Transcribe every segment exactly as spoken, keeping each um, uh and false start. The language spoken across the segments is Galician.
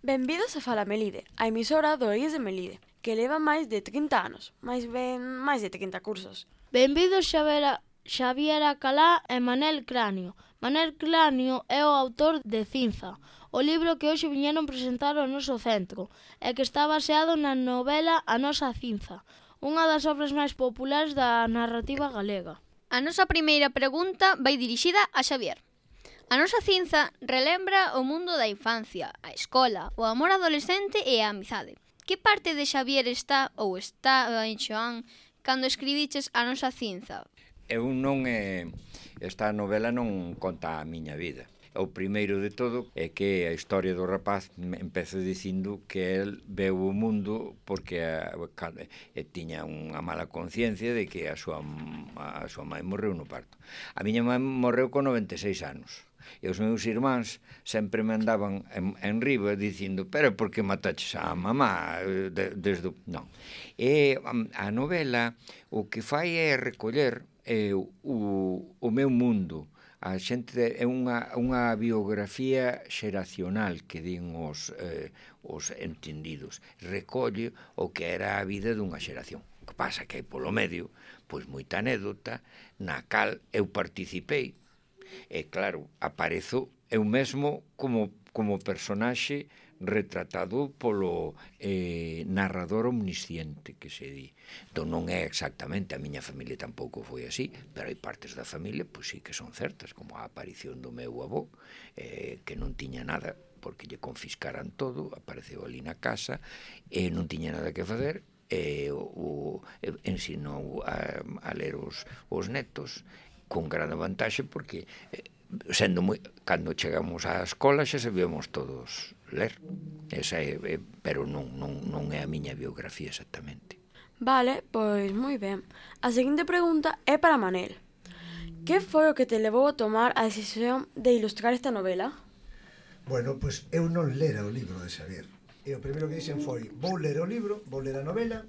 Benvidos a Fala Melide, a emisora do Oíes de Melide, que leva máis de trinta anos, máis ben máis de trinta cursos. Benvidos Xavier, Xavier Acalá e Manel Cráneo. Manel Cráneo é o autor de Cinza, o libro que hoxe viñeron presentar ao noso centro, e que está baseado na novela A Nosa Cinza, unha das obras máis populares da narrativa galega. A nosa primeira pregunta vai dirixida a Xavier. A Nosa Cinza relembra o mundo da infancia, a escola, o amor adolescente e a amizade. Que parte de Xavier está ou estaba en Xoán cando escribiches A Nosa Cinza? Eu non é... Esta novela non conta a miña vida. O primeiro de todo é que a historia do rapaz empeza dicindo que el veu o mundo porque a, a, a, tiña unha mala conciencia de que a súa, a súa mãe morreu no parto. A miña mãe morreu con noventa e seis anos. E os meus irmáns sempre me andaban en, en riba dicindo, pero por que mataches a mamá? De, desde... Non. E a, a novela o que fai é recoller eh, o, o meu mundo. A xente é unha, unha biografía xeracional que din os, eh, os entendidos. Recolle o que era a vida dunha xeración. O que pasa que hai polo medio, pois moita anécdota na cal eu participei. E claro, aparezo eu mesmo como, como personaxe retratado polo eh, narrador omnisciente que se di. Entón non é exactamente, a miña familia tampouco foi así, pero hai partes da familia pois sí que son certas, como a aparición do meu avó, eh, que non tiña nada porque lle confiscaran todo, apareceu ali na casa e non tiña nada que facer, e o, o, ensinou a, a ler os, os netos con gran vantaxe porque eh, sendo moi, cando chegamos á escola xa sabíamos todos ler. Esa é, é, pero non, non, non é a miña biografía exactamente. Vale, pois moi ben. A seguinte pregunta é para Manel. Que foi o que te levou a tomar a decisión de ilustrar esta novela? Bueno, pois eu non lera o libro de Xavier. E o primeiro que dixen foi, vou ler o libro, vou ler a novela,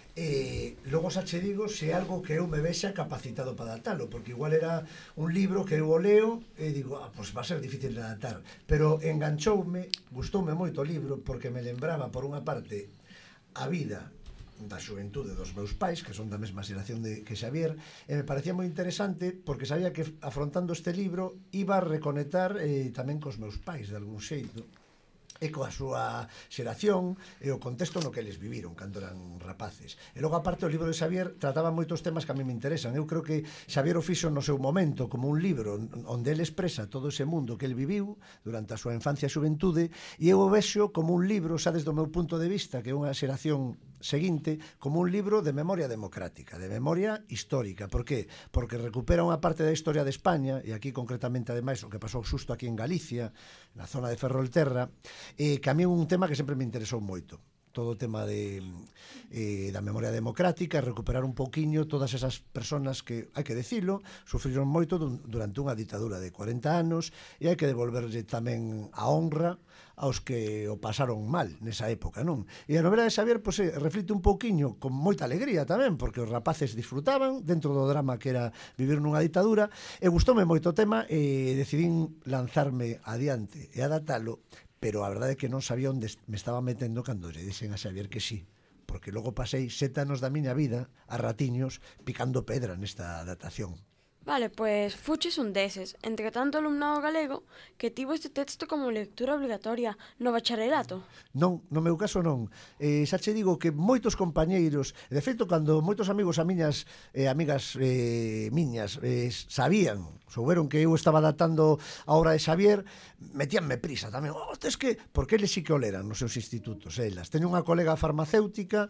e logo xa che digo se é algo que eu me vexa capacitado para adaptalo, porque igual era un libro que eu o leo e digo, ah, pois va a ser difícil de adaptar, pero enganchoume, gustoume moito o libro porque me lembraba por unha parte a vida da xuventude dos meus pais, que son da mesma xeración de que Xavier, e me parecía moi interesante porque sabía que afrontando este libro iba a reconectar eh, tamén cos meus pais de algún xeito e coa súa xeración e o contexto no que eles viviron cando eran rapaces. E logo, aparte, o libro de Xavier trataba moitos temas que a mí me interesan. Eu creo que Xavier o fixo no seu momento como un libro onde ele expresa todo ese mundo que ele viviu durante a súa infancia e xuventude, e eu o vexo como un libro, xa desde o meu punto de vista, que é unha xeración seguinte, como un libro de memoria democrática, de memoria histórica. Por qué? Porque recupera unha parte da historia de España, e aquí concretamente, ademais, o que pasou xusto aquí en Galicia, na zona de Ferrolterra, e que a mí é un tema que sempre me interesou moito. Todo o tema de, eh, da memoria democrática, recuperar un pouquiño todas esas personas que, hai que decilo, sufriron moito durante unha ditadura de cuarenta anos, e hai que devolverlle tamén a honra aos que o pasaron mal nesa época, non? E a novela de Xavier, pois, reflite un pouquiño con moita alegría tamén, porque os rapaces disfrutaban dentro do drama que era vivir nunha ditadura, e gustoume moito o tema e decidín lanzarme adiante e adaptalo, pero a verdade é que non sabía onde me estaba metendo cando lle dixen a Xavier que sí, porque logo pasei sete anos da miña vida a ratiños picando pedra nesta adaptación. Vale, pois fuches un deses, entre tanto alumnado galego, que tivo este texto como lectura obligatoria no bacharelato. Non, no meu caso non. Eh, xa che digo que moitos compañeiros, de feito, cando moitos amigos a miñas eh, amigas eh, miñas eh, sabían, souberon que eu estaba adaptando a obra de Xavier, metíanme prisa tamén. Oh, es que, porque eles sí que o leran nos seus institutos, elas. Teño unha colega farmacéutica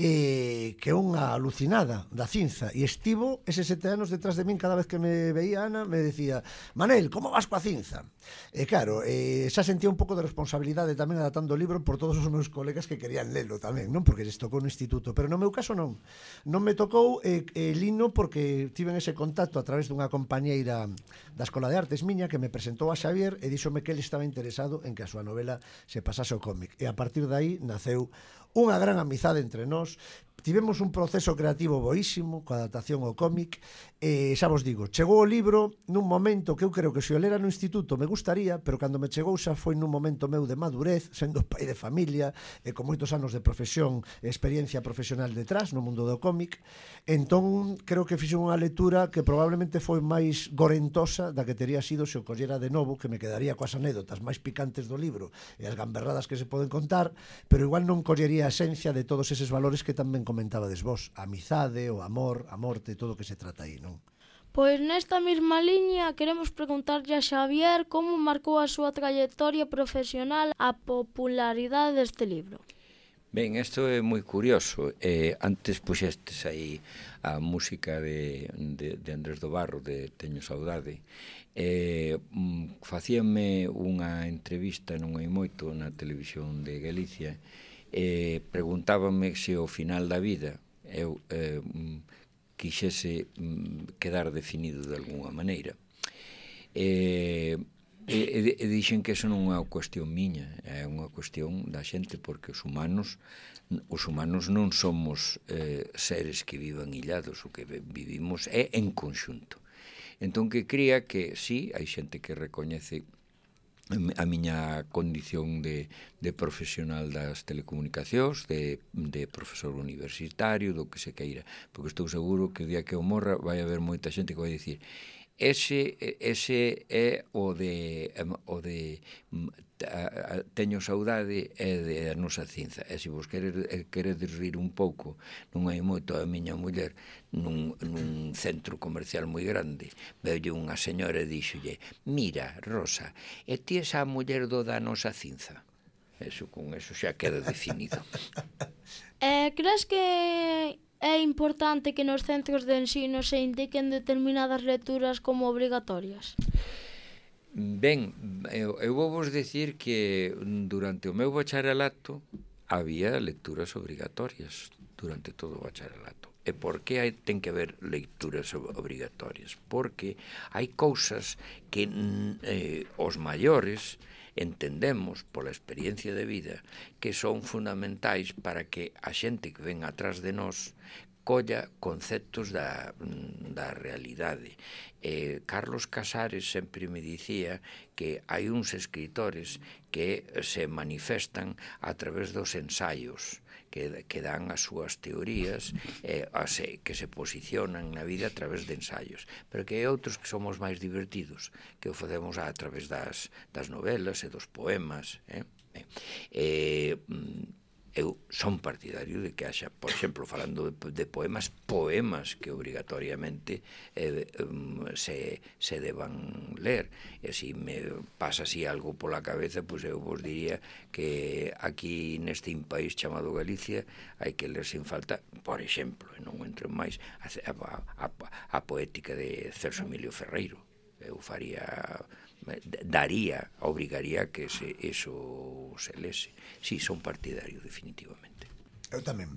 eh, que é unha alucinada da Cinza, e estivo eses sete anos detrás de min cada vez que me veía Ana, me decía, Manel, como vas coa Cinza? E claro, eh, xa sentía un pouco de responsabilidade tamén adaptando o libro por todos os meus colegas que querían lelo tamén, non? Porque les tocou no instituto, pero no meu caso non. Non me tocou eh, eh, lino porque tiven ese contacto a través dunha compañeira da Escola de Artes miña que me presentou a Xavier e díxome que ele estaba interesado en que a súa novela se pasase ao cómic. E a partir de aí naceu unha gran amizade entre nós, tivemos un proceso creativo boísimo coa adaptación ao cómic, e xa vos digo, chegou o libro nun momento que eu creo que se o lera no instituto me gustaría, pero cando me chegou xa foi nun momento meu de madurez, sendo pai de familia e con moitos anos de profesión e experiencia profesional detrás no mundo do cómic. Entón creo que fixen unha lectura que probablemente foi máis gorentosa da que tería sido se o collera de novo, que me quedaría coas anécdotas máis picantes do libro e as gamberradas que se poden contar, pero igual non collería a esencia de todos eses valores que tamén comentabades vos, a amizade, o amor, a morte, todo o que se trata aí, non? Pois nesta mesma liña queremos preguntarlle a Xavier como marcou a súa trayectoria profesional a popularidade deste libro. Ben, isto é moi curioso. Eh, antes puxestes aí a música de, de, de Andrés do Barro, de Teño Saudade. Eh, facíame unha entrevista non hai moito na televisión de Galicia e eh, preguntábame se ao final da vida eu eh, quixese quedar definido de alguna maneira. E, e, e dixen que eso non é unha cuestión miña, é unha cuestión da xente, porque os humanos os humanos non somos eh, seres que vivan illados, o que vivimos é en conxunto. Entón que cría que sí, hai xente que recoñece a miña condición de, de profesional das telecomunicacións, de, de profesor universitario, do que se queira, porque estou seguro que o día que eu morra vai haber moita xente que vai dicir ese, ese é o de, o de a, a, Teño Saudade é de a nosa cinza, e se vos queredes, queredes rir un pouco, non hai moito a miña muller nun, nun centro comercial moi grande, veulle unha señora e díxolle mira, Rosa, e ti esa muller do da nosa cinza? Eso, con eso xa queda definido. Eh, crees que é importante que nos centros de ensino se indiquen determinadas lecturas como obrigatorias? Ben, eu, eu vou vos decir que durante o meu bacharelato había lecturas obrigatorias durante todo o bacharelato. E por que hai, ten que haber lecturas obrigatorias? Porque hai cousas que eh, os maiores entendemos pola experiencia de vida que son fundamentais para que a xente que ven atrás de nós colla conceptos da, da realidade. Eh, Carlos Casares sempre me dicía que hai uns escritores que se manifestan a través dos ensaios, que, que dan as súas teorías, eh, ase, que se posicionan na vida a través de ensaios, pero que hai outros que somos máis divertidos, que o facemos a través das, das novelas e dos poemas. Eh? Eh, eu son partidario de que haxa, por exemplo, falando de, de poemas, poemas que obrigatoriamente eh, se, se deban ler. E se me pasa así algo pola cabeza, pois eu vos diría que aquí neste país chamado Galicia hai que ler sin falta, por exemplo, e non entro en máis, a, a, a, a poética de Celso Emilio Ferreiro. Eu faría, daría, obrigaría que se, eso se lese. Si, sí, son partidario, definitivamente. Eu tamén.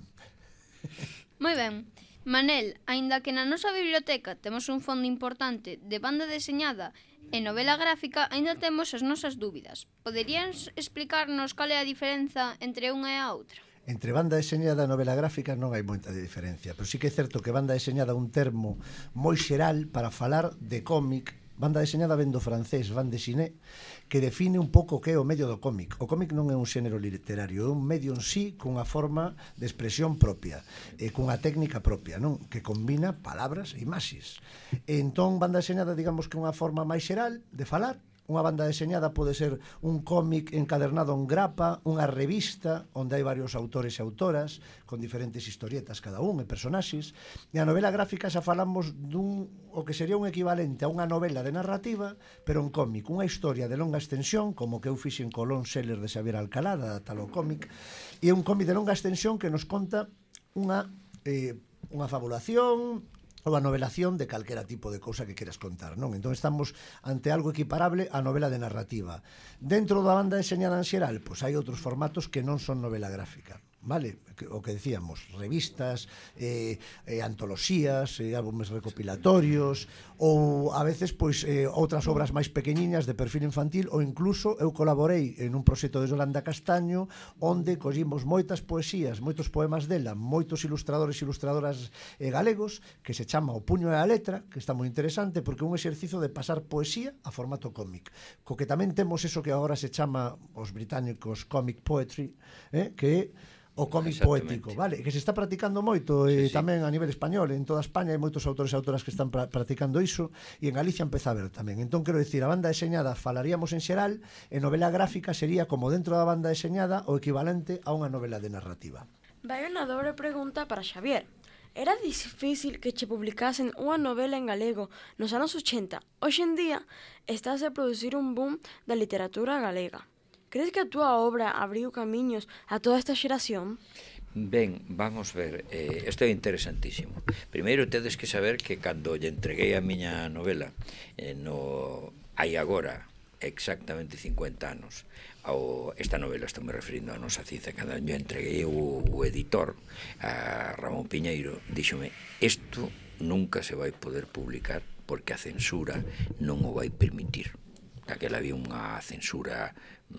Moi ben. Manel, aínda que na nosa biblioteca temos un fondo importante de banda deseñada e novela gráfica, aínda temos as nosas dúbidas. Poderías explicarnos cal é a diferenza entre unha e a outra? Entre banda deseñada e novela gráfica non hai moita diferencia, pero sí que é certo que banda deseñada é un termo moi xeral para falar de cómic. Banda deseñada ven do francés bande dessinée, que define un pouco o que é o medio do cómic. O cómic non é un xénero literario, é un medio en sí cunha forma de expresión propia, e cunha técnica propia, non? Que combina palabras e imaxes. E entón, banda deseñada, digamos que é unha forma máis xeral de falar. Unha banda deseñada pode ser un cómic encadernado en grapa, unha revista onde hai varios autores e autoras con diferentes historietas cada un e personaxes, e a novela gráfica xa falamos dun o que sería un equivalente a unha novela de narrativa, pero un cómic, unha historia de longa extensión, como que eu fixen co long seller de Xavier Alcalá, da tal o cómic, e un cómic de longa extensión que nos conta unha eh, unha fabulación ou a novelación de calquera tipo de cousa que queras contar, non? Entón estamos ante algo equiparable á novela de narrativa. Dentro da banda deseñada en xeral, pois hai outros formatos que non son novela gráfica. vale? O que decíamos, revistas, eh, eh, antoloxías, eh, álbumes recopilatorios, ou a veces, pois, eh, outras obras máis pequeniñas de perfil infantil, ou incluso eu colaborei en un proxecto de Yolanda Castaño, onde collimos moitas poesías, moitos poemas dela, moitos ilustradores e ilustradoras eh, galegos, que se chama O puño e a letra, que está moi interesante, porque é un exercizo de pasar poesía a formato cómic, co que tamén temos eso que agora se chama os británicos comic poetry, eh, que é o cómic poético, vale? Que se está practicando moito e sí, sí. tamén a nivel español, en toda España hai moitos autores e autoras que están pra practicando iso, e en Galicia empeza a ver tamén. Entón, quero dicir, a banda deseñada falaríamos en xeral, e novela gráfica sería como dentro da banda deseñada o equivalente a unha novela de narrativa. Vai unha dobre pregunta para Xavier. Era difícil que che publicasen unha novela en galego nos anos ochenta. Hoxe en día estás a producir un boom da literatura galega. Crees que a túa obra abriu camiños a toda esta xeración? Ben, vamos ver, eh, isto é interesantísimo. Primeiro tedes que saber que cando lle entreguei a miña novela, eh, no hai agora exactamente cincuenta anos, ao, esta novela estou me referindo a Nosa Cinza, cando lle entreguei o, o editor, a Ramón Piñeiro, díxome, isto nunca se vai poder publicar porque a censura non o vai permitir. Aquela había unha censura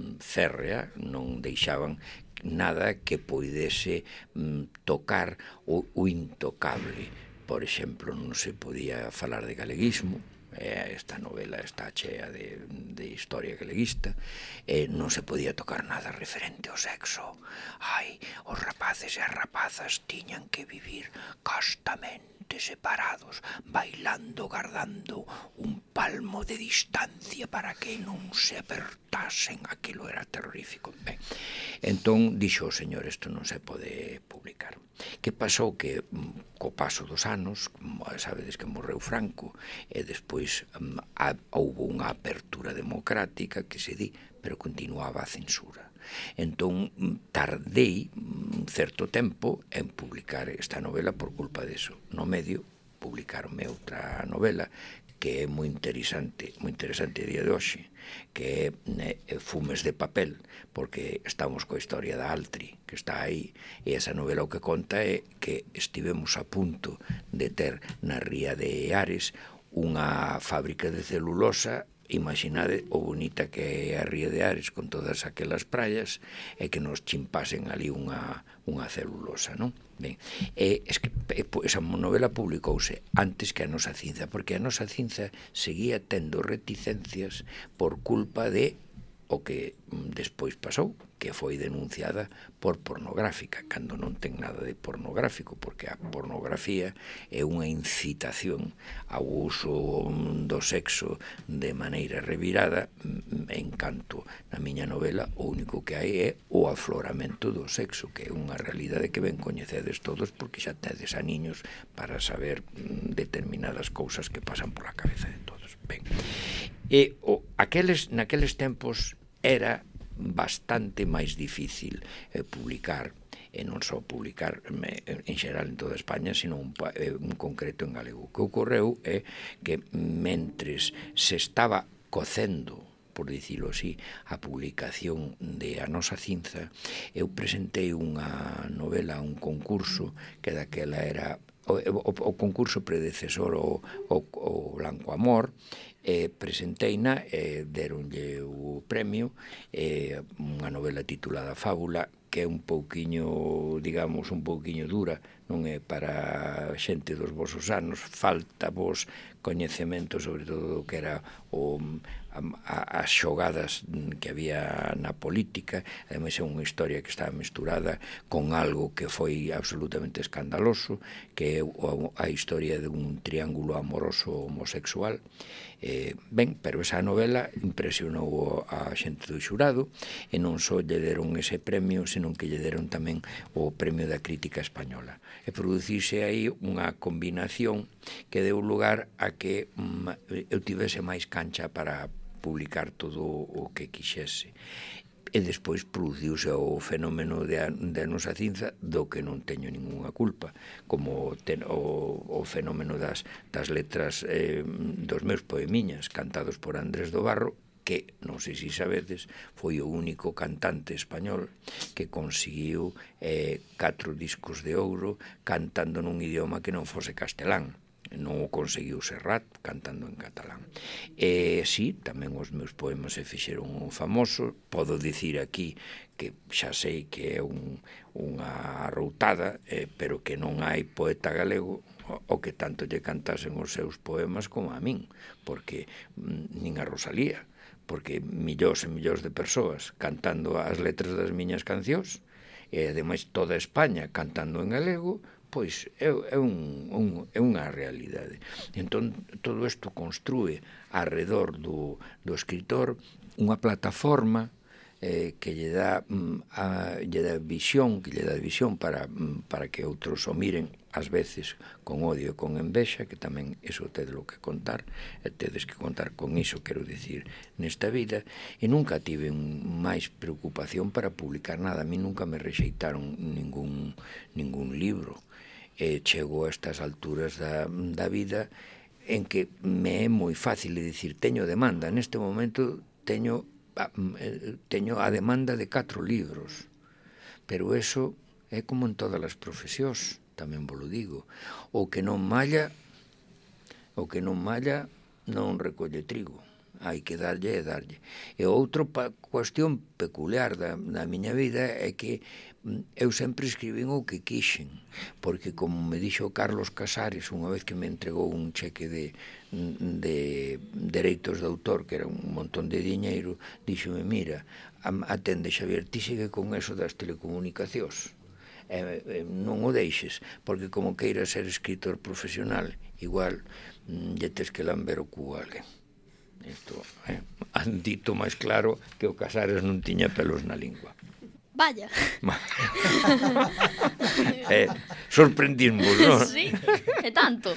férrea, non deixaban nada que poidese mm, tocar o, o intocable. Por exemplo, non se podía falar de galeguismo, eh, esta novela está chea de, de historia galeguista, eh, non se podía tocar nada referente ao sexo. Ai, os rapaces e as rapazas tiñan que vivir castamente separados, bailando, guardando un palmo de distancia para que non se apertasen. Aquilo era terrorífico. Ben, entón, dixo o señor, isto non se pode publicar. Que pasou? Que co paso dos anos, sabedes que morreu Franco, e despois um, a, houve unha apertura democrática que se di, pero continuaba a censura. Entón, tardei un certo tempo en publicar esta novela por culpa deso. No medio, publicaronme outra novela que é moi interesante, moi interesante a día de hoxe, que é eh, Fumes de papel, porque estamos coa historia da Altri, que está aí, e esa novela o que conta é que estivemos a punto de ter na ría de Ares unha fábrica de celulosa. Imaginade o bonita que é a ría de Ares con todas aquelas praias e que nos chimpasen ali unha, unha celulosa, non? Ben, e, es que, esa novela publicouse antes que a Nosa Cinza, porque a Nosa Cinza seguía tendo reticencias por culpa de o que despois pasou, que foi denunciada por pornográfica, cando non ten nada de pornográfico, porque a pornografía é unha incitación ao uso do sexo de maneira revirada. En canto na miña novela, o único que hai é o afloramento do sexo, que é unha realidade que ben coñecedes todos, porque xa tedes a niños para saber determinadas cousas que pasan pola cabeza de todos. Ben, e o, aqueles, naqueles tempos era bastante máis difícil eh, publicar, e non só publicar eh, en xeral en toda España, sino un, eh, un concreto en galego. O que ocorreu é que mentres se estaba cocendo, por dicilo así, a publicación de A Nosa Cinza, eu presentei unha novela a un concurso que daquela era o, o, o concurso predecesor ao, ao, ao Blanco Amor. Eh, presenteina, eh, deronlle o premio, eh, unha novela titulada Fábula, que é un pouquiño, digamos, un pouquiño dura, non é para xente dos vosos anos, falta vos coñecemento sobre todo do que era o, a, as xogadas que había na política. Ademais é unha historia que está mesturada con algo que foi absolutamente escandaloso, que é a historia de un triángulo amoroso homosexual. Eh, ben, pero esa novela impresionou a xente do xurado, e non só lle deron ese premio, senón que lle deron tamén o premio da crítica española. E producise aí unha combinación que deu lugar a que um, eu tivese máis cancha para publicar todo o que quixese. E despois produciuse o fenómeno de a, de a Nosa Cinza, do que non teño ninguna culpa, como ten, o, o fenómeno das, das letras eh, dos meus poemiñas cantados por Andrés do Barro, que, non sei se sabedes, foi o único cantante español que conseguiu eh, catro discos de ouro cantando nun idioma que non fose castelán. Non o conseguiu Serrat cantando en catalán. E sí, tamén os meus poemas se fixeron famosos. Podo dicir aquí que xa sei que é un, unha arroutada, eh, pero que non hai poeta galego o que tanto lle cantasen os seus poemas como a min, porque mm, nin a Rosalía, porque millóns e millóns de persoas cantando as letras das miñas cancións, e ademais toda España cantando en galego, pois é, é, un, un, é unha realidade. Entón, todo isto construe arredor do, do escritor unha plataforma eh, que lle dá, mm, a, lle dá visión, que lle dá visión para, mm, para que outros o miren, ás veces con odio e con envexa, que tamén iso tedelo que contar, e tedes que contar con iso, quero dicir, nesta vida, e nunca tive máis preocupación para publicar nada. A mí nunca me rexeitaron ningún, ningún libro. E chego a estas alturas da, da vida en que me é moi fácil de dicir, teño demanda, neste momento teño, teño a demanda de catro libros, pero eso é como en todas as profesións, tamén vos lo digo, o que non malla, o que non malla non recolle trigo, hai que darlle e darlle. E outra cuestión peculiar da, da miña vida é que eu sempre escribín o que quixen, porque como me dixo Carlos Casares unha vez que me entregou un cheque de, de dereitos de autor, que era un montón de diñeiro, díxome, mira, atende Xavier, ti sigue con eso das telecomunicacións, eh, eh, non o deixes, porque como queiras ser escritor profesional, igual mm, lle tes que lamber o cu a alguén. Isto, eh, han dito máis claro que o Casares non tiña pelos na lingua. Vaya. eh, sorprendimos, non? Sí, e tanto.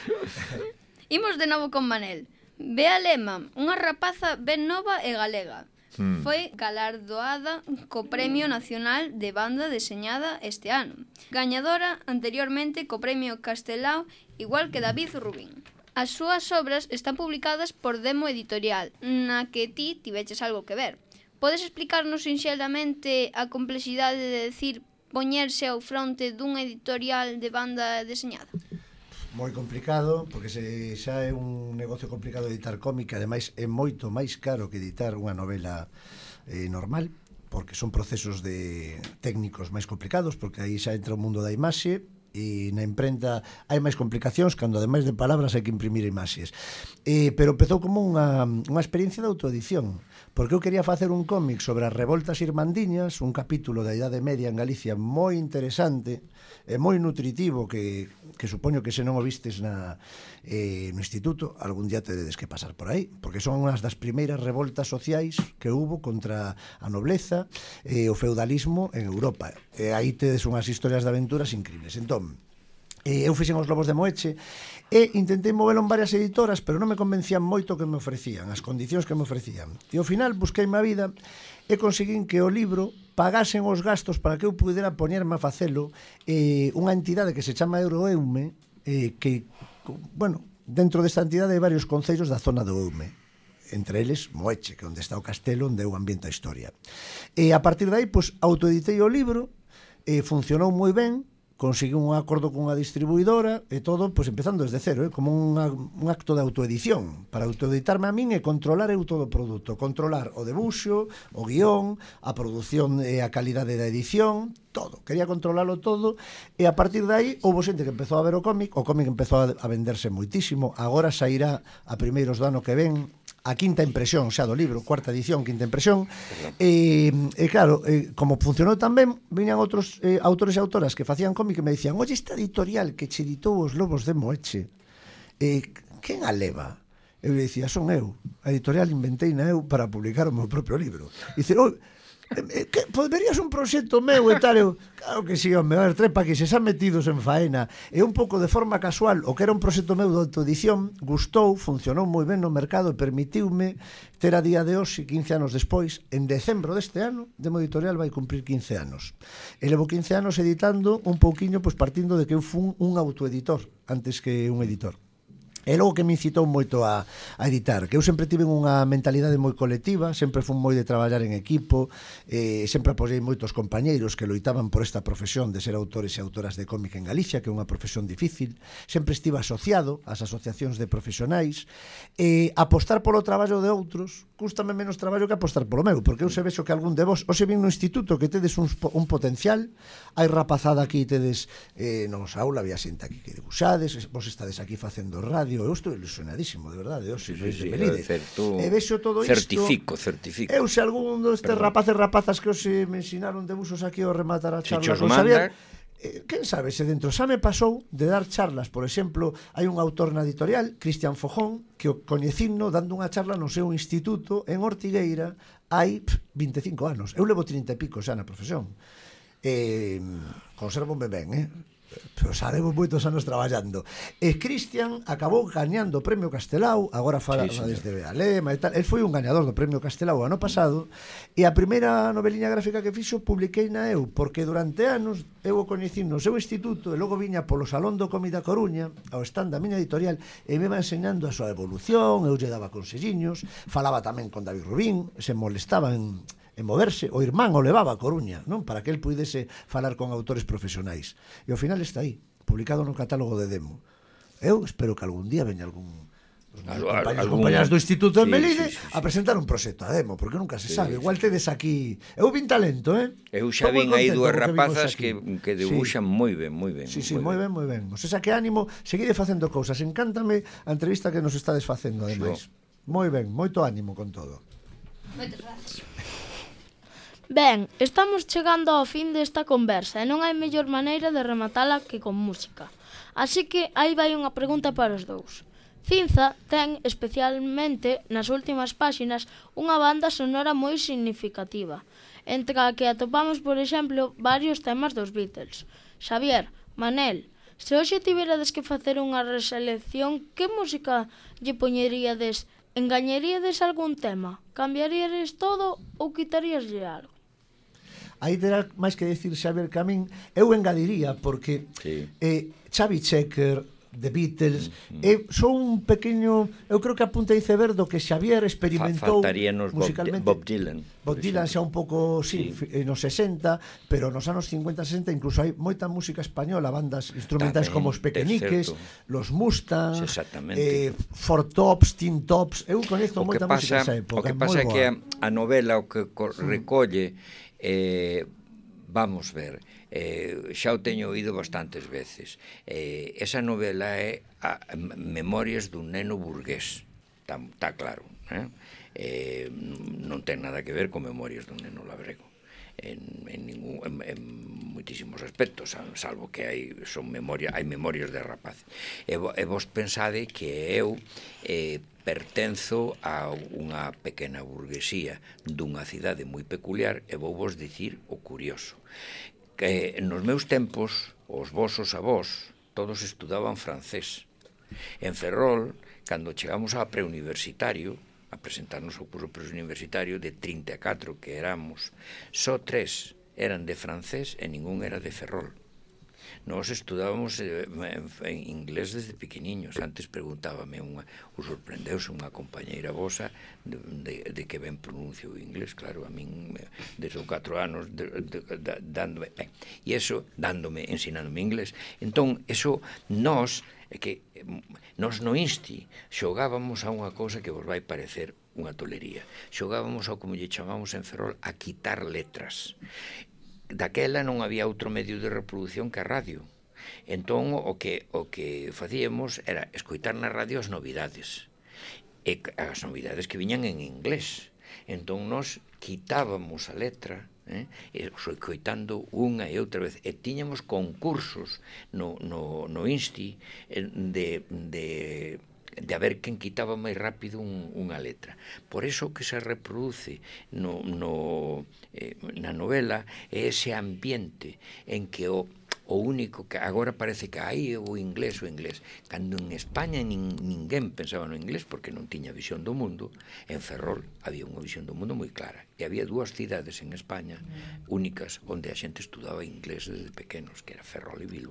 Imos de novo con Manel. Bea Lema, unha rapaza ben nova e galega. Hmm. Foi galardoada co Premio Nacional de Banda Deseñada este ano. Gañadora anteriormente co Premio Castelao, igual que David Rubín. As súas obras están publicadas por Demo Editorial, na que ti tiveches algo que ver. Podes explicarnos sinxelamente a complexidade de decir poñerse ao fronte dunha editorial de banda deseñada? Moi complicado, porque se xa é un negocio complicado editar cómic, ademais é moito máis caro que editar unha novela eh, normal, porque son procesos de técnicos máis complicados, porque aí xa entra o mundo da imaxe, e na imprenta hai máis complicacións cando ademais de palabras hai que imprimir imaxes. Eh, pero empezou como unha, unha experiencia de autoedición, porque eu quería facer un cómic sobre as revoltas irmandiñas, un capítulo da Idade Media en Galicia moi interesante e moi nutritivo, que, que supoño que se non o vistes na, eh, no instituto, algún día tedes que pasar por aí, porque son unhas das primeiras revoltas sociais que hubo contra a nobleza e o feudalismo en Europa. E aí tedes unhas historias de aventuras increíbles. Entón, eh, eu fixen os Lobos de Moeche e intentei movelo en varias editoras, pero non me convencían moito que me ofrecían, as condicións que me ofrecían. E ao final busqueime a vida e conseguín que o libro pagasen os gastos para que eu pudera poñerme a facelo eh, unha entidade que se chama Euroeume, eh, que, bueno, dentro desta entidade hai varios concellos da zona do Eume, entre eles Moeche, que é onde está o castelo onde eu ambiento a historia. E a partir de aí, pois, autoeditei o libro, e funcionou moi ben, consegui un acordo cunha distribuidora e todo, pois empezando desde cero, eh, como unha, un acto de autoedición, para autoeditarme a min e controlar eu todo o produto, controlar o debuxo, o guión, a produción e a calidade da edición, todo, quería controlarlo todo, e a partir de aí houve xente que empezou a ver o cómic, o cómic empezou a, a venderse moitísimo, agora sairá a primeiros do ano que ven a quinta impresión xa do libro, cuarta edición, quinta impresión, e, e claro, e, como funcionou tamén, viñan outros eh, autores e autoras que facían cómic e me dicían, oye, esta editorial que che editou os Lobos de Moeche, eh, quen a leva? Eu dicía, son eu, a editorial inventei na eu para publicar o meu propio libro. E dicir, oh, que poderías un proxecto meu e tal, eu, claro que si, home, a ver, trepa que se xa metidos en faena, e un pouco de forma casual, o que era un proxecto meu de autoedición, gustou, funcionou moi ben no mercado e permitiume ter a día de hoxe, quince anos despois, en decembro deste ano, Demo Editorial vai cumprir quince anos. E levo quince anos editando un pouquiño, pois partindo de que eu fun un autoeditor antes que un editor. E logo que me incitou moito a, a editar, que eu sempre tive unha mentalidade moi colectiva, sempre fui moi de traballar en equipo, eh, sempre apoiei moitos compañeiros que loitaban por esta profesión de ser autores e autoras de cómic en Galicia, que é unha profesión difícil, sempre estive asociado ás asociacións de profesionais, e apostar polo traballo de outros, cústame menos traballo que apostar polo meu, porque eu se vexo que algún de vos, hoxe vin no instituto que tedes un, un potencial, hai rapazada aquí, tedes eh, nos aula, había xente aquí que debuxades, vos estades aquí facendo radio, eu estou ilusionadísimo, de verdade, hoxe, sí, sí, sí, de Melide. Certo, e vexo todo isto. Certifico, certifico. Eu se algún destes rapaces rapazas que hoxe me ensinaron debuxos aquí ao rematar a charla con Xavier, eh, quen sabe se dentro xa me pasou de dar charlas, por exemplo, hai un autor na editorial, Cristian Fojón, que o coñecino dando unha charla no seu instituto en Ortigueira hai pff, vinte e cinco anos. Eu levo trinta e pico xa na profesión. Eh, conservo-me ben, eh? Pero xa levo moitos anos traballando. E Cristian acabou gañando o Premio Castelao, agora fala sí, desde Alema e tal. El foi un gañador do Premio Castelao ano pasado, e a primeira noveliña gráfica que fixo publiquei na eu, porque durante anos eu o coñecín no seu instituto e logo viña polo Salón do Comi da Coruña, ao stand da miña editorial, e me iba enseñando a súa evolución, eu lle daba conselliños, falaba tamén con David Rubín, se molestaba en... en moverse, o irmán o levaba a Coruña, non? Para que el puidese falar con autores profesionais. E ao final está aí, publicado no catálogo de Demo. Eu espero que algún día veña algún compañeros, compañeras do Instituto de sí, Melide sí, sí, sí. a presentar un proxecto a Demo, porque nunca se sí, sabe. Igual tedes aquí... Eu vin talento, eh? Eu xa vin aí dúas rapazas que, que debuxan sí. moi ben, moi ben. Sí, sí, moi ben, moi ben. O sea, que ánimo, seguide facendo cousas. Encántame a entrevista que nos estades facendo, ademais. Moi ben, moito ánimo con todo. Moitas gracias. Ben, estamos chegando ao fin desta conversa e non hai mellor maneira de rematala que con música. Así que aí vai unha pregunta para os dous. Cinza ten, especialmente nas últimas páxinas, unha banda sonora moi significativa, entre a que atopamos, por exemplo, varios temas dos Beatles. Xavier, Manel, se hoxe tiverades que facer unha reselección, que música lle poñeríades? Engañaríades algún tema? Cambiaríades todo ou quitaríaslle algo? Aí terá máis que decir Xavier que a min, eu engadiría, porque sí. eh, Xavi Checker, The Beatles, mm-hmm. eh, son un pequeño, eu creo que apunta iceberg do que Xavier experimentou musicalmente. Bob Dylan. Bob Dylan xa un pouco, sí, sí. nos sesenta, pero nos anos cincuenta, sesenta incluso hai moita música española, bandas instrumentais como os Pequeñiques, los Mustangs, eh, Four Tops, Tin Tops, eu coñezo moita música esa época. O que pasa é que a, a novela o que recolle Eh, vamos ver, eh, xa o teño oído bastantes veces. Eh, esa novela é a, a Memorias dun neno burgués, está, está claro, eh? Eh, non ten nada que ver con Memorias dun neno labrego. En, en, ningún, en, en moitísimos aspectos, salvo que hai son memoria, hai memorias de rapaz. E, e vos pensade que eu eh, pertenzo a unha pequena burguesía dunha cidade moi peculiar, e vou vos dicir o curioso, que nos meus tempos os vosos avós todos estudaban francés. En Ferrol, cando chegamos a preuniversitario, a presentarnos ao curso preuniversitario, de trinta e catro que éramos, só tres eran de francés e ningún era de Ferrol. Nós estudábamos eh, en inglés desde pequeniños. Antes preguntábame unha, o sorprendeuse unha compañeira vosa de, de, de que ben pronuncio o inglés. Claro, a min desde os catro anos de, de, de, dándome ben, e eso, dándome, ensinándome inglés. Entón, eso, nós é que nós no Insti xogábamos a unha cousa que vos vai parecer unha tolería. Xogábamos ao, como lle chamamos en Ferrol, a quitar letras. Daquela non había outro medio de reproducción que a radio. Entón, o que, o que facíamos era escoitar na radio as novidades. E as novidades que viñan en inglés. Entón, nós quitábamos a letra, eh, escoitando unha e outra vez, e tiñamos concursos no, no, no Insti de, de, de a ver quen quitaba máis rápido un, unha letra. Por eso que se reproduce no, no, eh, na novela é ese ambiente en que o o único que agora parece que hai o inglés o inglés, cando en España nin, ninguén pensaba no inglés porque non tiña visión do mundo. En Ferrol había unha visión do mundo moi clara, e había dúas cidades en España únicas onde a xente estudaba inglés desde pequenos, que era Ferrol e Bilbao,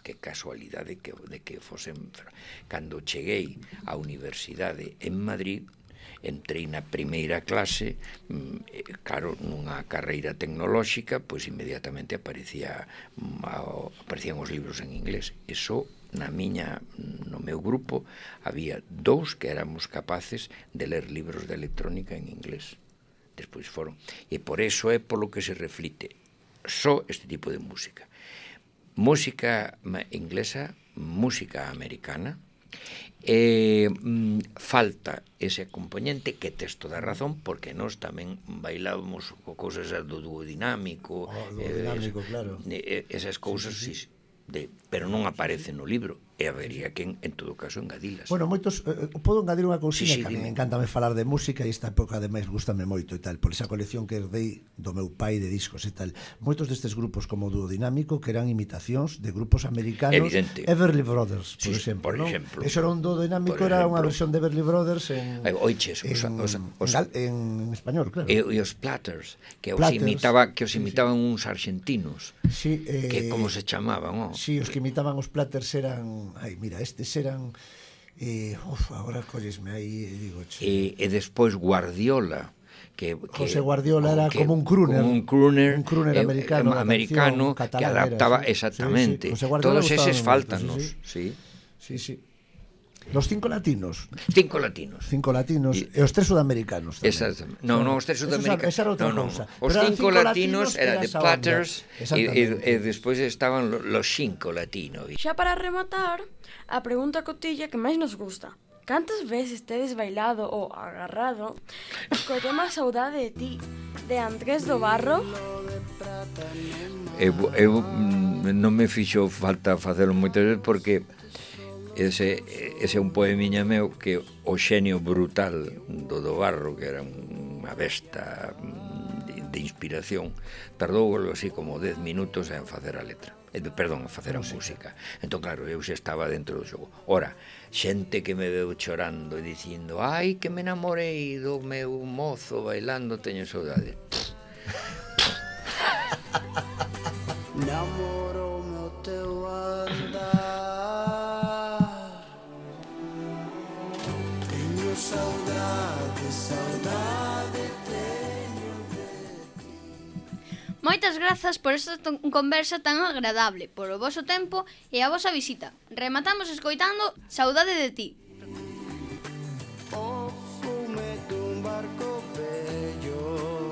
que casualidade que, de que fosen. Cando cheguei á universidade en Madrid, entrei na primeira clase, claro, nunha carreira tecnolóxica, pois inmediatamente aparecía aparecían os libros en inglés. Eso, na miña, no meu grupo, había dous que éramos capaces de ler libros de electrónica en inglés. Despois foron. E por eso é polo que se reflite só este tipo de música. Música inglesa, música americana, e mm, falta ese componente que tes toda a razón, porque nós tamén bailábamos co cousas do dúo dinámico, oh, dúo dinámico, eh, claro, eh, esas cousas, sí, sí. De, pero non aparece no libro, e habería que, en, en todo caso, engadilas. Bueno, moitos, eh, podo engadir unha cousinha, sí, sí, que a mí dime. encántame falar de música, e esta época ademais gustame moito e tal, por esa colección que herdei do meu pai de discos e tal. Moitos destes grupos como Dúo Dinámico que eran imitacións de grupos americanos. Evidente. Everly Brothers, por Sí, exemplo, por ¿no? exemplo. Eso era un Dúo Dinámico, Por era unha exemplo. versión de Everly Brothers en, Ai, oiches, os, en, os, os, en, en español, claro. E, e os Platters, que os Platters, imitaba, que os sí, imitaban sí. uns argentinos, Sí, eh, que como se chamaban, oh? Sí, os que imitaban os Platters eran, ai, mira, estes eran eh, uf, agora collesme aí e digo, che. E, e despois Guardiola, que, que José Guardiola era que, como un crooner, como un crooner, un crooner eh, americano, eh, americano canción, que adaptaba era, sí. exactamente. Sí, sí. Todos eses moito, faltanos, sí, sí. sí, sí. Los cinco latinos. Cinco latinos. Cinco latinos Y- e os tres sudamericanos tamén. Exactamente. No, no, os tres Eso sudamericanos. Esa era outra no, no. cousa. Os Pero eran cinco latinos era de esa Platters onda. e, Exactamente. e, e despois estaban lo- los cinco latinos. Xa para rematar, a pregunta cotilla que máis nos gusta. Cantas veces tedes bailado ou agarrado co tema Saudade de ti, de Andrés do Barro? Eu, eu mm, non me fixo falta facelo moitas veces porque ese, ese é un poemiña meu que o xenio brutal do do Barro, que era unha besta de, de inspiración, tardou algo así como dez minutos en facer a letra, eh, perdón, en facer a música. Entón, claro, eu xa estaba dentro do xogo. Ora, xente que me veu chorando e dicindo, ai, que me enamorei do meu mozo bailando, teño saudade. Namoroume o teu andar, teño saudade, saudade teño de ti. Moitas grazas por esta ton- conversa tan agradable, por o voso tempo e a vosa visita. Rematamos escoitando Saudade de ti. O fume dun barco bello,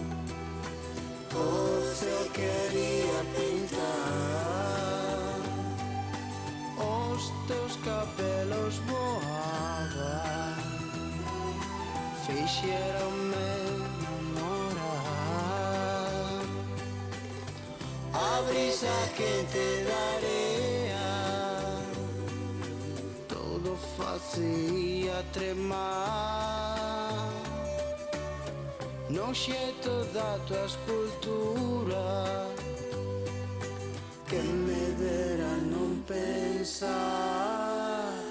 o ceo quería pintar, os teus cabelos voaban, fixeronme namorar. A brisa quente da area todo facía tremar, no xeito da tua escultura que me dera non pensar.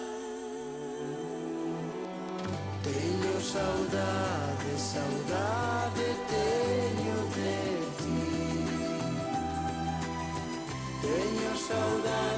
Teño saudade, saudade teño de ti, teño saudade